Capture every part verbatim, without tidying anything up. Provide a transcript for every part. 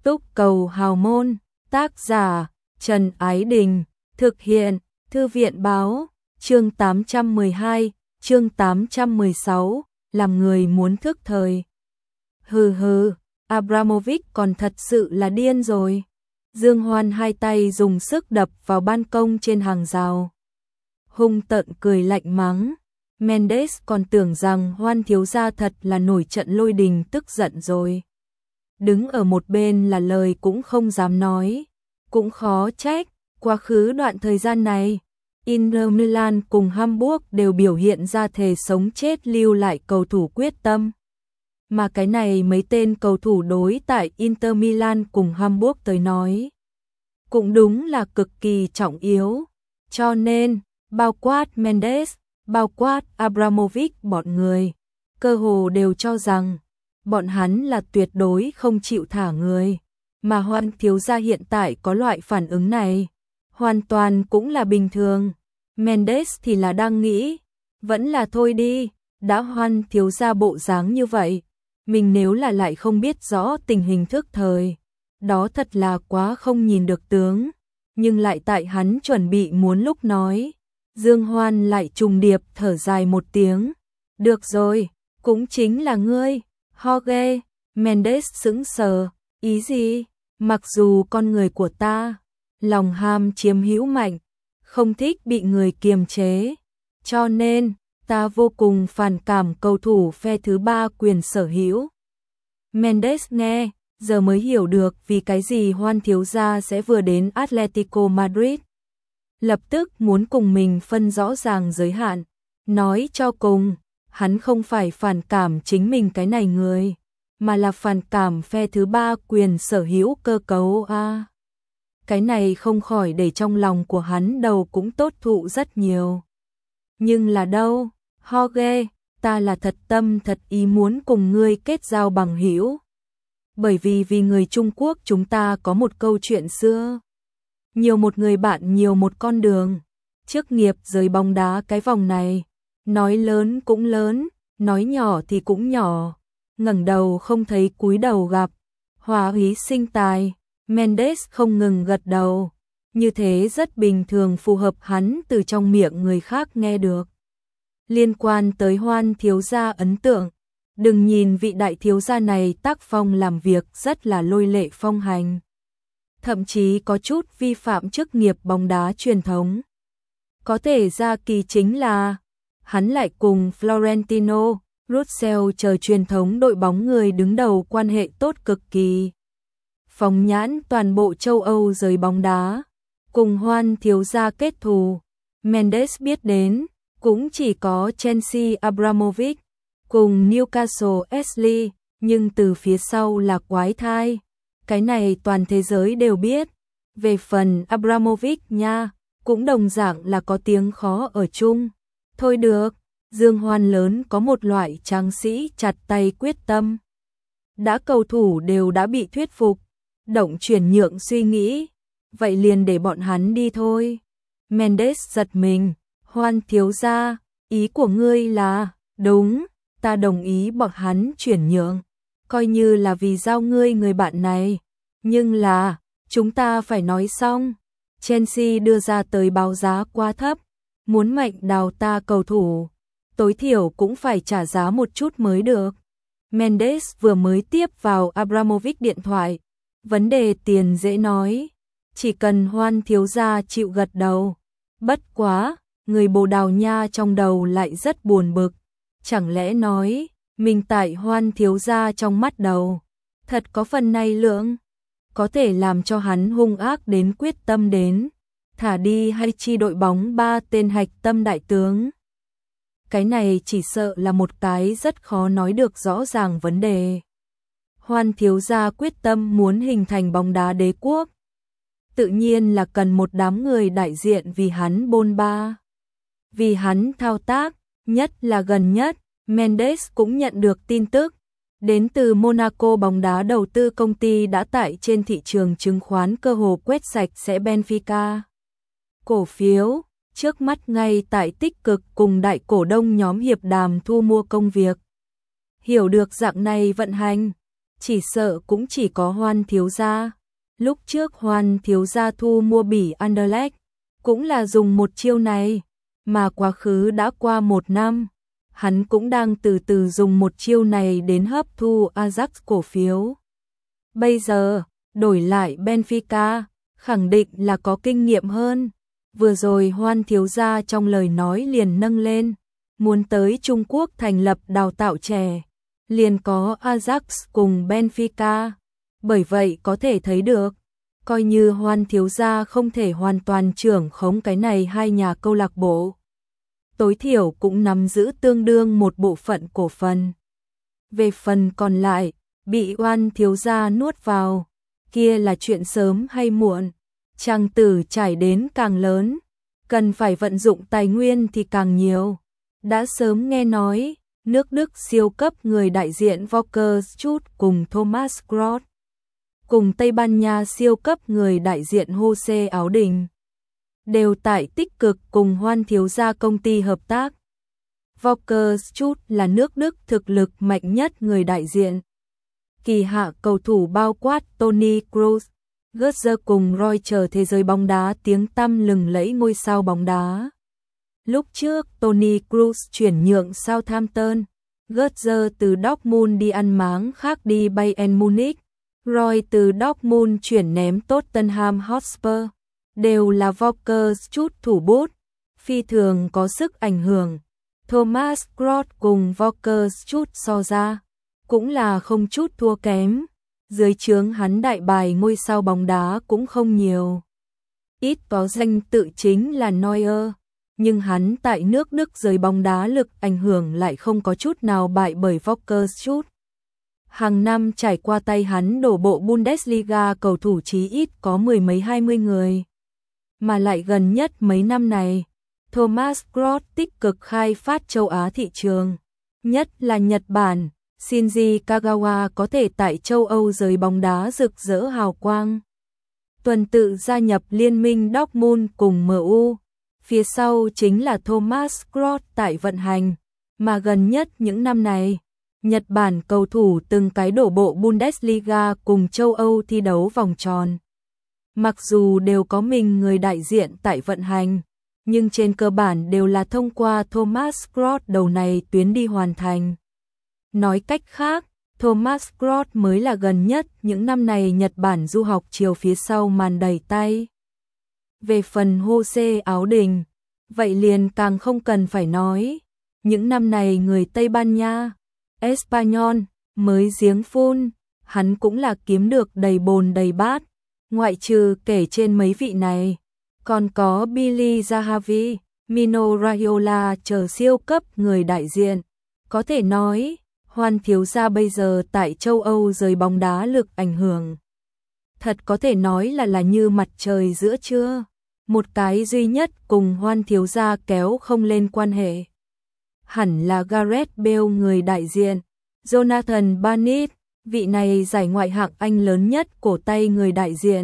Túc cầu hào môn, tác giả Trần Ái Đình, thực hiện Thư viện báo, chương tám trăm mười hai, chương tám trăm mười sáu, làm người muốn thức thời. Hừ hừ, Abramovich còn thật sự là điên rồi. Dương Hoan hai tay dùng sức đập vào ban công trên hàng rào. Hung tợn cười lạnh mắng. Mendes còn tưởng rằng Hoan thiếu gia thật là nổi trận lôi đình tức giận rồi. Đứng ở một bên là lời cũng không dám nói. Cũng khó trách, quá khứ đoạn thời gian này, Inter Milan cùng Hamburg đều biểu hiện ra thề sống chết lưu lại cầu thủ quyết tâm. Mà cái này mấy tên cầu thủ đối tại Inter Milan cùng Hamburg tới nói, cũng đúng là cực kỳ trọng yếu. Cho nên, bao quát Mendes, bao quát Abramovich bọn người, cơ hồ đều cho rằng, bọn hắn là tuyệt đối không chịu thả người. Mà Hoan thiếu gia hiện tại có loại phản ứng này, hoàn toàn cũng là bình thường. Mendes thì là đang nghĩ, vẫn là thôi đi, đã Hoan thiếu gia bộ dáng như vậy, mình nếu là lại không biết rõ tình hình thức thời, đó thật là quá không nhìn được tướng. Nhưng lại tại hắn chuẩn bị muốn lúc nói, Dương Hoan lại trùng điệp thở dài một tiếng. Được rồi, cũng chính là ngươi, Jorge. Mendes sững sờ, ý gì? Mặc dù con người của ta, lòng ham chiếm hữu mạnh, không thích bị người kiềm chế, cho nên ta vô cùng phản cảm cầu thủ phe thứ ba quyền sở hữu. Mendes nghe, giờ mới hiểu được vì cái gì Hoan thiếu gia sẽ vừa đến Atletico Madrid. Lập tức muốn cùng mình phân rõ ràng giới hạn, nói cho cùng, hắn không phải phản cảm chính mình cái này người, mà là phản cảm phe thứ ba quyền sở hữu cơ cấu a. À, cái này không khỏi để trong lòng của hắn đầu cũng tốt thụ rất nhiều. Nhưng là đâu, Jorge, ta là thật tâm thật ý muốn cùng ngươi kết giao bằng hữu. Bởi vì vì người Trung Quốc chúng ta có một câu chuyện xưa. Nhiều một người bạn nhiều một con đường. Chức nghiệp giới bóng đá cái vòng này, nói lớn cũng lớn, nói nhỏ thì cũng nhỏ. Ngẩng đầu không thấy cúi đầu gặp, hóa ý sinh tài. Mendes không ngừng gật đầu, như thế rất bình thường phù hợp hắn từ trong miệng người khác nghe được. Liên quan tới Hoan thiếu gia ấn tượng, đừng nhìn vị đại thiếu gia này tác phong làm việc rất là lôi lệ phong hành, thậm chí có chút vi phạm chức nghiệp bóng đá truyền thống. Có thể ra kỳ chính là, hắn lại cùng Florentino, Russell chờ truyền thống đội bóng người đứng đầu quan hệ tốt cực kỳ. Phóng nhãn toàn bộ châu Âu giới bóng đá, cùng Hoan thiếu gia kết thù, Mendes biết đến, cũng chỉ có Chelsea Abramovich, cùng Newcastle Ashley, nhưng từ phía sau là quái thai. Cái này toàn thế giới đều biết. Về phần Abramovich nha, cũng đồng dạng là có tiếng khó ở chung. Thôi được, Dương Hoan lớn có một loại tráng sĩ chặt tay quyết tâm. Đã cầu thủ đều đã bị thuyết phục, động chuyển nhượng suy nghĩ, vậy liền để bọn hắn đi thôi. Mendes giật mình, Hoan thiếu gia, ý của ngươi là, đúng, ta đồng ý bọn hắn chuyển nhượng, coi như là vì giao ngươi người bạn này, nhưng là, chúng ta phải nói xong, Chelsea đưa ra tới báo giá quá thấp, muốn mạnh đào ta cầu thủ, tối thiểu cũng phải trả giá một chút mới được. Mendes vừa mới tiếp vào Abramovich điện thoại, vấn đề tiền dễ nói, chỉ cần Hoan thiếu gia chịu gật đầu. Bất quá, người Bồ Đào Nha trong đầu lại rất buồn bực, chẳng lẽ nói, mình tại Hoan thiếu gia trong mắt đầu, thật có phần này lượng, có thể làm cho hắn hung ác đến quyết tâm đến, thả đi hay chi đội bóng ba tên hạch tâm đại tướng. Cái này chỉ sợ là một cái rất khó nói được rõ ràng vấn đề. Hoan thiếu gia quyết tâm muốn hình thành bóng đá đế quốc, tự nhiên là cần một đám người đại diện vì hắn bôn ba, vì hắn thao tác. Nhất là gần nhất, Mendes cũng nhận được tin tức, đến từ Monaco bóng đá đầu tư công ty đã tại trên thị trường chứng khoán cơ hồ quét sạch sẽ Benfica. Cổ phiếu, trước mắt ngay tại tích cực cùng đại cổ đông nhóm hiệp đàm thu mua công việc. Hiểu được dạng này vận hành, chỉ sợ cũng chỉ có Hoan thiếu gia. Lúc trước Hoan thiếu gia thu mua Bỉ Anderlecht cũng là dùng một chiêu này, mà quá khứ đã qua một năm, hắn cũng đang từ từ dùng một chiêu này đến hấp thu Ajax cổ phiếu. Bây giờ, đổi lại Benfica, khẳng định là có kinh nghiệm hơn. Vừa rồi Hoan thiếu gia trong lời nói liền nâng lên, muốn tới Trung Quốc thành lập đào tạo trẻ, liền có Ajax cùng Benfica. Bởi vậy có thể thấy được, coi như Hoan thiếu gia không thể hoàn toàn trưởng khống cái này hai nhà câu lạc bộ, tối thiểu cũng nắm giữ tương đương một bộ phận cổ phần. Về phần còn lại, bị Hoan thiếu gia nuốt vào, kia là chuyện sớm hay muộn. Trang tử trải đến càng lớn, cần phải vận dụng tài nguyên thì càng nhiều. Đã sớm nghe nói, nước Đức siêu cấp người đại diện Volker Schut cùng Thomas Kroos, cùng Tây Ban Nha siêu cấp người đại diện Jose Áo Đình, đều tại tích cực cùng Hoan thiếu gia công ty hợp tác. Volker Schut là nước Đức thực lực mạnh nhất người đại diện. Kỳ hạ cầu thủ bao quát Toni Kroos, Götze cùng Roy chờ thế giới bóng đá tiếng tăm lừng lẫy ngôi sao bóng đá. Lúc trước Toni Kroos chuyển nhượng Southampton, Götze từ Dortmund đi ăn máng khác đi Bayern Munich, Roy từ Dortmund chuyển ném Tottenham Hotspur, đều là Volker Schut thủ bút, phi thường có sức ảnh hưởng. Thomas Kroos cùng Volker Schut so ra, cũng là không chút thua kém. Dưới trướng hắn đại bài ngôi sao bóng đá cũng không nhiều. Ít có danh tự chính là Neuer, nhưng hắn tại nước Đức giới bóng đá lực ảnh hưởng lại không có chút nào bại bởi Volker Schut. Hàng năm trải qua tay hắn đổ bộ Bundesliga cầu thủ chí ít có mười mấy hai mươi người. Mà lại gần nhất mấy năm này, Thomas Kroos tích cực khai phát châu Á thị trường, nhất là Nhật Bản. Shinji Kagawa có thể tại châu Âu giới bóng đá rực rỡ hào quang. Tuần tự gia nhập liên minh Dortmund cùng em u. Phía sau chính là Thomas Kroos tại vận hành, mà gần nhất những năm này, Nhật Bản cầu thủ từng cái đổ bộ Bundesliga cùng châu Âu thi đấu vòng tròn. Mặc dù đều có mình người đại diện tại vận hành, nhưng trên cơ bản đều là thông qua Thomas Kroos đầu này tuyến đi hoàn thành. Nói cách khác, Thomas Kroos mới là gần nhất những năm này Nhật Bản du học chiều phía sau màn đẩy tay. Về phần Jose Áo Đình, vậy liền càng không cần phải nói. Những năm này người Tây Ban Nha, Espanyol, mới giếng phun, hắn cũng là kiếm được đầy bồn đầy bát. Ngoại trừ kể trên mấy vị này, còn có Billy Zahavi, Mino Raiola chờ siêu cấp người đại diện. Có thể nói, Hoan thiếu gia bây giờ tại châu Âu giới bóng đá lực ảnh hưởng. Thật có thể nói là là như mặt trời giữa trưa. Một cái duy nhất cùng Hoan thiếu gia kéo không lên quan hệ, hẳn là Gareth Bale người đại diện. Jonathan Barnett, vị này giải ngoại hạng Anh lớn nhất cổ tay người đại diện.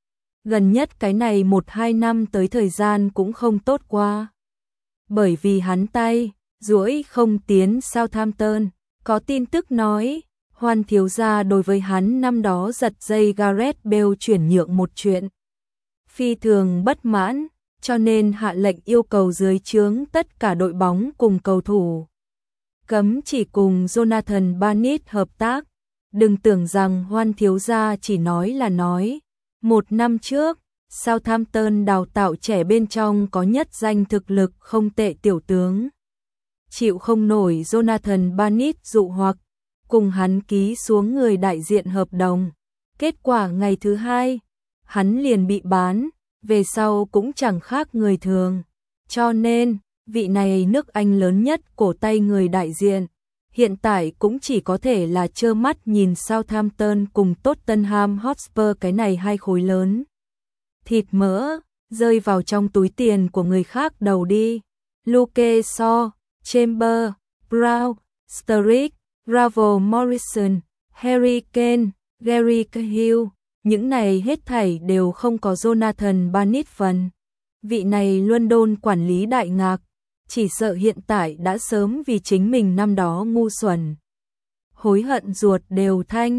Gần nhất cái này một hai năm tới thời gian cũng không tốt qua. Bởi vì hắn tay, duỗi không tiến Southampton. Có tin tức nói, Hoan thiếu gia đối với hắn năm đó giật dây Gareth Bale chuyển nhượng một chuyện. Phi thường bất mãn, cho nên hạ lệnh yêu cầu dưới trướng tất cả đội bóng cùng cầu thủ cấm chỉ cùng Jonathan Barnett hợp tác. Đừng tưởng rằng Hoan thiếu gia chỉ nói là nói. Một năm trước, Southampton đào tạo trẻ bên trong có nhất danh thực lực không tệ tiểu tướng. Chịu không nổi Jonathan Barnett dụ hoặc, cùng hắn ký xuống người đại diện hợp đồng. Kết quả ngày thứ hai, hắn liền bị bán, về sau cũng chẳng khác người thường. Cho nên, vị này nước Anh lớn nhất cổ tay người đại diện, hiện tại cũng chỉ có thể là trơ mắt nhìn Southampton cùng Tottenham Hotspur cái này hai khối lớn thịt mỡ rơi vào trong túi tiền của người khác đầu đi. Luke Shaw, Chamber, Brown, Sturridge, Ravel Morrison, Harry Kane, Gary Cahill, những này hết thảy đều không có Jonathan Barnett phần. Vị này London quản lý đại ngạc, chỉ sợ hiện tại đã sớm vì chính mình năm đó ngu xuẩn. Hối hận ruột đều thanh.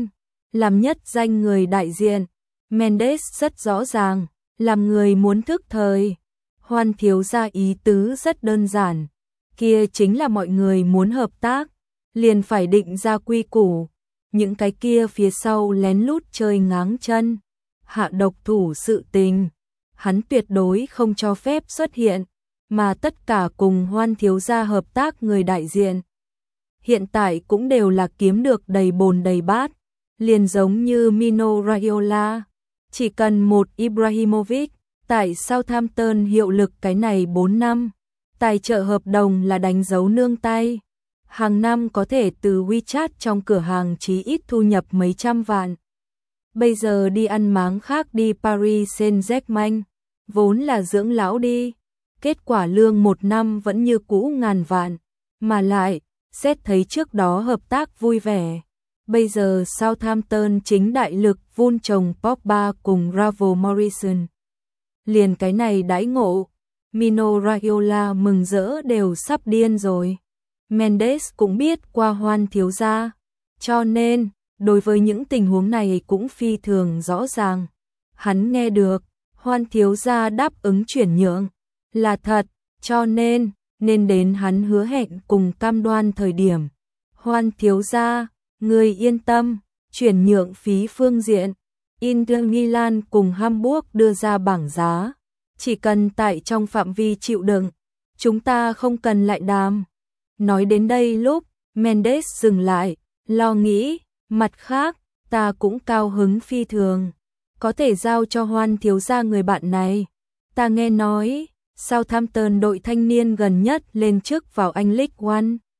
làm nhất danh người đại diện. Mendes rất rõ ràng, làm người muốn thức thời. Hoan thiếu gia ý tứ rất đơn giản, kia chính là mọi người muốn hợp tác, liền phải định ra quy củ. Những cái kia phía sau lén lút chơi ngáng chân, hạ độc thủ sự tình, hắn tuyệt đối không cho phép xuất hiện, mà tất cả cùng Hoan thiếu gia hợp tác người đại diện. Hiện tại cũng đều là kiếm được đầy bồn đầy bát, liền giống như Mino Raiola, chỉ cần một Ibrahimovic, tại Southampton hiệu lực cái này bốn năm, tài trợ hợp đồng là đánh dấu nương tay. Hàng năm có thể từ WeChat trong cửa hàng chí ít thu nhập mấy trăm vạn. Bây giờ đi ăn máng khác đi Paris Saint-Germain, vốn là dưỡng lão đi, kết quả lương một năm vẫn như cũ ngàn vạn, mà lại, xét thấy trước đó hợp tác vui vẻ. Bây giờ Southampton chính đại lực vun trồng Pogba cùng Ravel Morrison. Liền cái này đãi ngộ, Mino Raiola mừng rỡ đều sắp điên rồi. Mendes cũng biết qua Hoan thiếu gia, cho nên, đối với những tình huống này cũng phi thường rõ ràng. Hắn nghe được, Hoan thiếu gia đáp ứng chuyển nhượng, là thật, cho nên, nên đến hắn hứa hẹn cùng cam đoan thời điểm. Hoan thiếu gia, người yên tâm, chuyển nhượng phí phương diện, Inter Milan cùng Hamburg đưa ra bảng giá, chỉ cần tại trong phạm vi chịu đựng, chúng ta không cần lại đàm. Nói đến đây lúc, Mendes dừng lại, lo nghĩ, mặt khác, ta cũng cao hứng phi thường, có thể giao cho Hoan thiếu gia người bạn này. Ta nghe nói, Southampton đội thanh niên gần nhất lên chức vào Anh League One.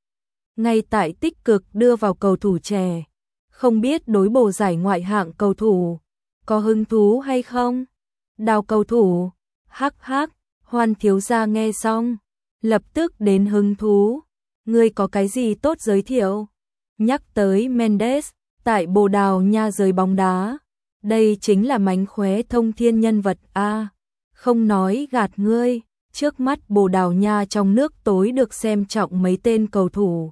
Ngay tại tích cực đưa vào cầu thủ trẻ, không biết đối bổ giải ngoại hạng cầu thủ, có hứng thú hay không? Đào cầu thủ, hắc hắc, Hoan thiếu gia nghe xong, lập tức đến hứng thú. Ngươi có cái gì tốt giới thiệu? Nhắc tới Mendes, tại Bồ Đào Nha giới bóng đá, đây chính là mánh khóe thông thiên nhân vật a. Không nói gạt ngươi, trước mắt Bồ Đào Nha trong nước tối được xem trọng mấy tên cầu thủ.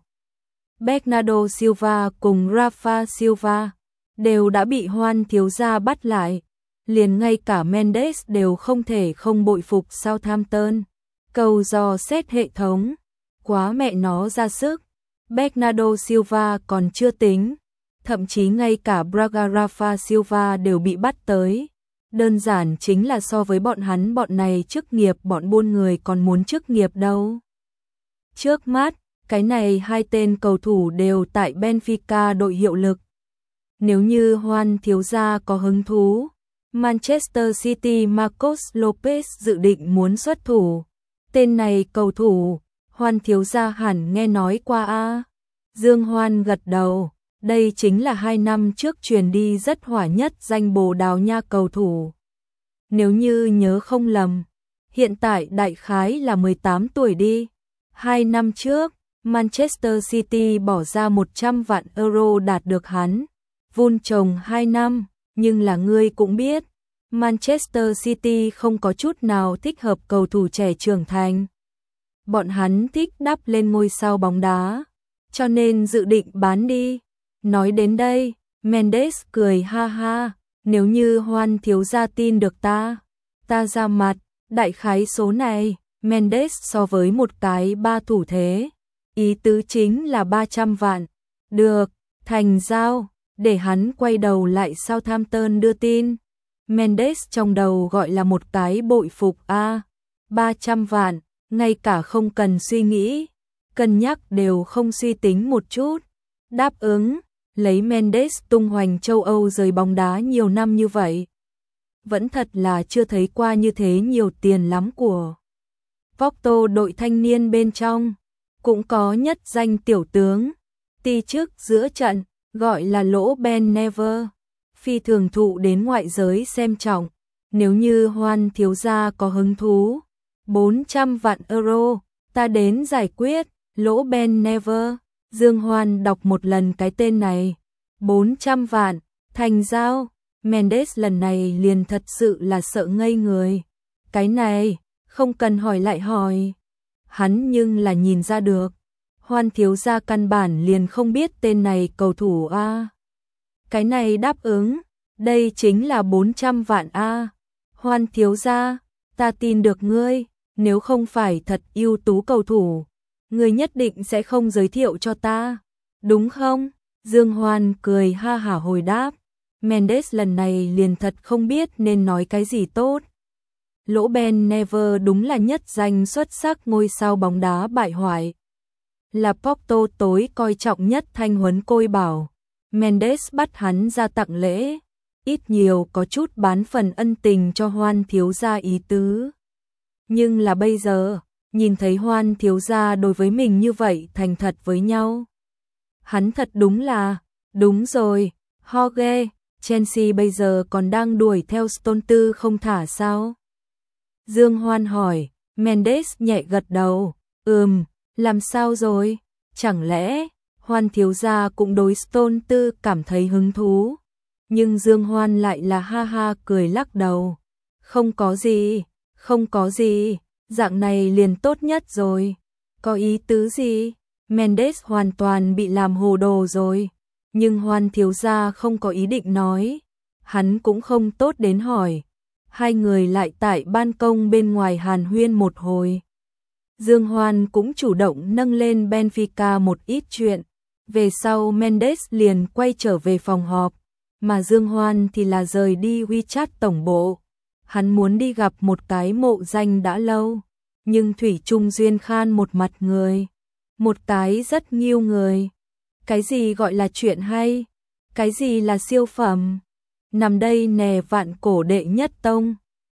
Bernardo Silva cùng Rafa Silva đều đã bị Hoan thiếu gia bắt lại, liền ngay cả Mendes đều không thể không bội phục Southampton. Cầu dò xét hệ thống, quá mẹ nó ra sức. Bernardo Silva còn chưa tính, thậm chí ngay cả Braga Rafa Silva đều bị bắt tới. Đơn giản chính là so với bọn hắn bọn này chức nghiệp bọn buôn người còn muốn chức nghiệp đâu. Trước mắt, cái này hai tên cầu thủ đều tại Benfica đội hiệu lực. Nếu như Hoan thiếu gia có hứng thú, Manchester City Marcos Lopez dự định muốn xuất thủ. Tên này cầu thủ, Hoan thiếu gia hẳn nghe nói qua a. Dương Hoan gật đầu, đây chính là hai năm trước truyền đi rất hỏa nhất danh Bồ Đào Nha cầu thủ. Nếu như nhớ không lầm, hiện tại đại khái là mười tám tuổi đi. Hai năm trước, Manchester City bỏ ra một trăm vạn euro đạt được hắn, vun trồng hai năm, nhưng là ngươi cũng biết, Manchester City không có chút nào thích hợp cầu thủ trẻ trưởng thành. Bọn hắn thích đắp lên ngôi sao bóng đá, cho nên dự định bán đi. Nói đến đây, Mendes cười ha ha, nếu như Hoan thiếu gia tin được ta, ta ra mặt, đại khái số này, Mendes so với một cái ba thủ thế, ý tứ chính là ba trăm vạn. Được, thành giao, để hắn quay đầu lại Southampton đưa tin. Mendes trong đầu gọi là một cái bội phục a, ba trăm vạn, ngay cả không cần suy nghĩ, cân nhắc đều không suy tính một chút. Đáp ứng, lấy Mendes tung hoành châu Âu rời bóng đá nhiều năm như vậy, vẫn thật là chưa thấy qua như thế nhiều tiền lắm của. Porto đội thanh niên bên trong, cũng có nhất danh tiểu tướng, ti chức giữa trận, gọi là Lỗ Ben Never, phi thường thụ đến ngoại giới xem trọng. Nếu như Hoan thiếu gia có hứng thú, bốn trăm vạn euro, ta đến giải quyết. Lỗ Ben Never, Dương Hoan đọc một lần cái tên này, bốn trăm vạn, thành giao. Mendes lần này liền thật sự là sợ ngây người. Cái này, không cần hỏi lại hỏi. Hắn nhưng là nhìn ra được, Hoan thiếu gia căn bản liền không biết tên này cầu thủ a. Cái này đáp ứng, đây chính là bốn trăm vạn a. Hoan thiếu gia, ta tin được ngươi, nếu không phải thật ưu tú cầu thủ, ngươi nhất định sẽ không giới thiệu cho ta, đúng không? Dương Hoan cười ha hả hồi đáp, Mendes lần này liền thật không biết nên nói cái gì tốt. Lỗ Ben Never đúng là nhất danh xuất sắc ngôi sao bóng đá bại hoại. Là Porto tối coi trọng nhất thanh huấn côi bảo. Mendes bắt hắn ra tặng lễ, ít nhiều có chút bán phần ân tình cho Hoan thiếu gia ý tứ. Nhưng là bây giờ, nhìn thấy Hoan thiếu gia đối với mình như vậy thành thật với nhau. Hắn thật đúng là, đúng rồi, Jorge, Chelsea bây giờ còn đang đuổi theo Stone Tư không thả sao? Dương Hoan hỏi, Mendes nhẹ gật đầu, ừm, làm sao rồi? Chẳng lẽ, Hoan thiếu gia cũng đối Stone Tư cảm thấy hứng thú? Nhưng Dương Hoan lại là ha ha cười lắc đầu. Không có gì, không có gì, dạng này liền tốt nhất rồi. Có ý tứ gì? Mendes hoàn toàn bị làm hồ đồ rồi. Nhưng Hoan thiếu gia không có ý định nói. Hắn cũng không tốt đến hỏi. Hai người lại tại ban công bên ngoài hàn huyên một hồi. Dương Hoan cũng chủ động nâng lên Benfica một ít chuyện. Về sau Mendes liền quay trở về phòng họp, mà Dương Hoan thì là rời đi WeChat tổng bộ. Hắn muốn đi gặp một cái mộ danh đã lâu, nhưng thủy chung duyên khan một mặt người, một cái rất nghiêu người. Cái gì gọi là chuyện hay? Cái gì là siêu phẩm? Nằm đây nè vạn cổ đệ nhất tông.